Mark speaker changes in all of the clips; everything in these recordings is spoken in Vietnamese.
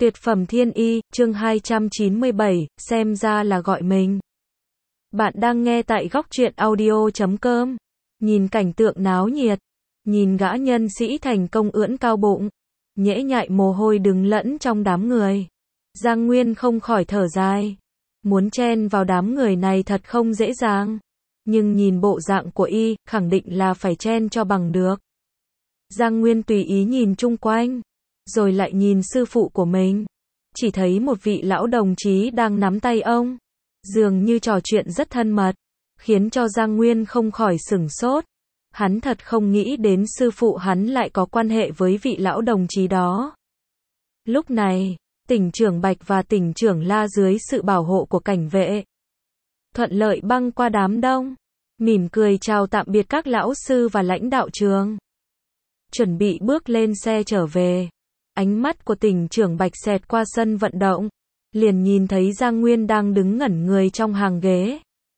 Speaker 1: Tuyệt phẩm thiên y, chương 297, xem ra là gọi mình. Bạn đang nghe tại góc truyện audio.com. Nhìn cảnh tượng náo nhiệt, nhìn gã nhân sĩ thành công ưỡn cao bụng, nhễ nhại mồ hôi đứng lẫn trong đám người. Giang Nguyên không khỏi thở dài. Muốn chen vào đám người này thật không dễ dàng. Nhưng nhìn bộ dạng của y, khẳng định là phải chen cho bằng được. Giang Nguyên tùy ý nhìn chung quanh, rồi lại nhìn sư phụ của mình. Chỉ thấy một vị lão đồng chí đang nắm tay ông, dường như trò chuyện rất thân mật, khiến cho Giang Nguyên không khỏi sửng sốt. Hắn thật không nghĩ đến sư phụ hắn lại có quan hệ với vị lão đồng chí đó. Lúc này, tỉnh trưởng Bạch và tỉnh trưởng La dưới sự bảo hộ của cảnh vệ, thuận lợi băng qua đám đông, mỉm cười chào tạm biệt các lão sư và lãnh đạo trường. Chuẩn bị bước lên xe trở về. Ánh mắt của tỉnh trưởng Bạch xẹt qua sân vận động, liền nhìn thấy Giang Nguyên đang đứng ngẩn người trong hàng ghế.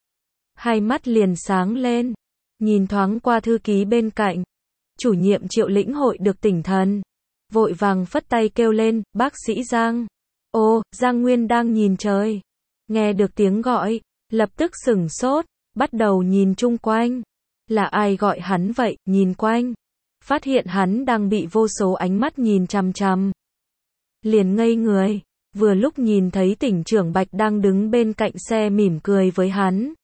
Speaker 1: Hai mắt liền sáng lên, nhìn thoáng qua thư ký bên cạnh. Chủ nhiệm Triệu lĩnh hội được tỉnh thần, vội vàng phất tay kêu lên, bác sĩ Giang. Ô, Giang Nguyên đang nhìn trời, nghe được tiếng gọi, lập tức sửng sốt, bắt đầu nhìn chung quanh. Là ai gọi hắn vậy, nhìn quanh, phát hiện hắn đang bị vô số ánh mắt nhìn chằm chằm. Liền ngây người, vừa lúc nhìn thấy tỉnh trưởng Bạch đang đứng bên cạnh xe mỉm cười với hắn.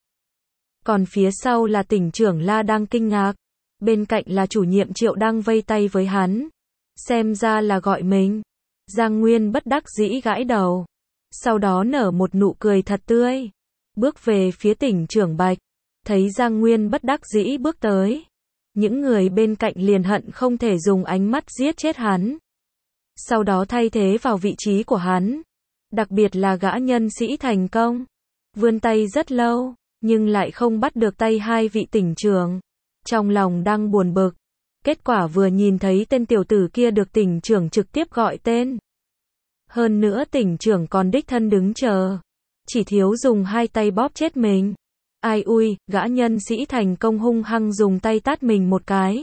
Speaker 1: Còn phía sau là tỉnh trưởng La đang kinh ngạc, bên cạnh là chủ nhiệm Triệu đang vây tay với hắn. Xem ra là gọi mình. Giang Nguyên bất đắc dĩ gãi đầu, sau đó nở một nụ cười thật tươi, bước về phía tỉnh trưởng Bạch. Thấy Giang Nguyên bất đắc dĩ bước tới, những người bên cạnh liền hận không thể dùng ánh mắt giết chết hắn, sau đó thay thế vào vị trí của hắn. Đặc biệt là gã nhân sĩ thành công, vươn tay rất lâu, nhưng lại không bắt được tay hai vị tỉnh trưởng. Trong lòng đang buồn bực, kết quả vừa nhìn thấy tên tiểu tử kia được tỉnh trưởng trực tiếp gọi tên. Hơn nữa tỉnh trưởng còn đích thân đứng chờ, chỉ thiếu dùng hai tay bóp chết mình. Ai ui, gã nhân sĩ thành công hung hăng dùng tay tát mình một cái.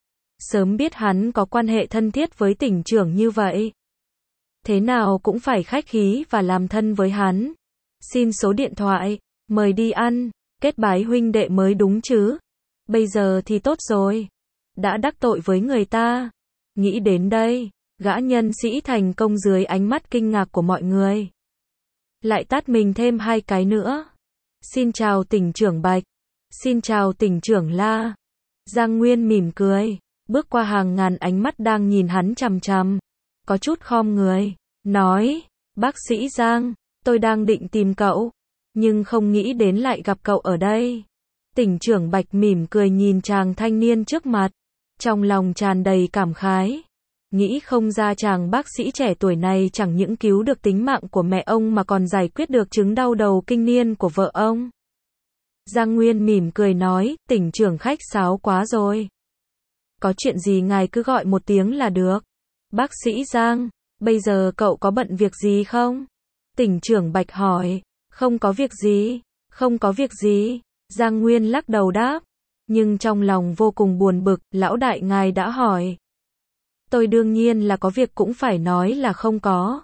Speaker 1: Sớm biết hắn có quan hệ thân thiết với tỉnh trưởng như vậy, thế nào cũng phải khách khí và làm thân với hắn. Xin số điện thoại, mời đi ăn, kết bái huynh đệ mới đúng chứ. Bây giờ thì tốt rồi, đã đắc tội với người ta. Nghĩ đến đây, gã nhân sĩ thành công dưới ánh mắt kinh ngạc của mọi người, lại tát mình thêm hai cái nữa. Xin chào tỉnh trưởng Bạch, xin chào tỉnh trưởng La. Giang Nguyên mỉm cười, bước qua hàng ngàn ánh mắt đang nhìn hắn chằm chằm, có chút khom người, nói, bác sĩ Giang, tôi đang định tìm cậu, nhưng không nghĩ đến lại gặp cậu ở đây. Tỉnh trưởng Bạch mỉm cười nhìn chàng thanh niên trước mặt, trong lòng tràn đầy cảm khái. Nghĩ không ra chàng bác sĩ trẻ tuổi này chẳng những cứu được tính mạng của mẹ ông mà còn giải quyết được chứng đau đầu kinh niên của vợ ông. Giang Nguyên mỉm cười nói, tỉnh trưởng khách sáo quá rồi. Có chuyện gì ngài cứ gọi một tiếng là được. Bác sĩ Giang, bây giờ cậu có bận việc gì không? Tỉnh trưởng Bạch hỏi. Không có việc gì, không có việc gì. Giang Nguyên lắc đầu đáp, nhưng trong lòng vô cùng buồn bực, lão đại ngài đã hỏi. Tôi đương nhiên là có việc cũng phải nói là không có.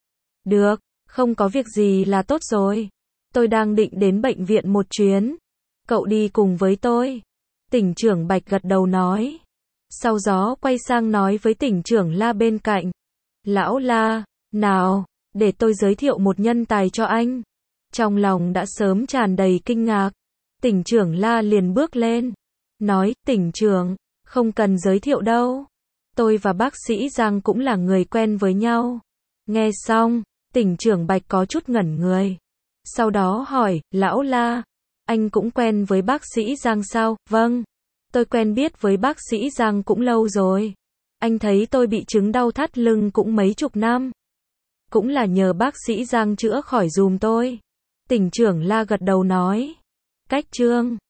Speaker 1: Được, không có việc gì là tốt rồi. Tôi đang định đến bệnh viện một chuyến. Cậu đi cùng với tôi. Tỉnh trưởng Bạch gật đầu nói. Sau đó quay sang nói với tỉnh trưởng La bên cạnh. Lão La, nào, để tôi giới thiệu một nhân tài cho anh. Trong lòng đã sớm tràn đầy kinh ngạc. Tỉnh trưởng La liền bước lên, nói, tỉnh trưởng, không cần giới thiệu đâu. Tôi và bác sĩ Giang cũng là người quen với nhau. Nghe xong, tỉnh trưởng Bạch có chút ngẩn người. Sau đó hỏi, lão La, anh cũng quen với bác sĩ Giang sao? Vâng, tôi quen biết với bác sĩ Giang cũng lâu rồi. Anh thấy tôi bị chứng đau thắt lưng cũng mấy chục năm. Cũng là nhờ bác sĩ Giang chữa khỏi giùm tôi. Tỉnh trưởng La gật đầu nói. Cách chương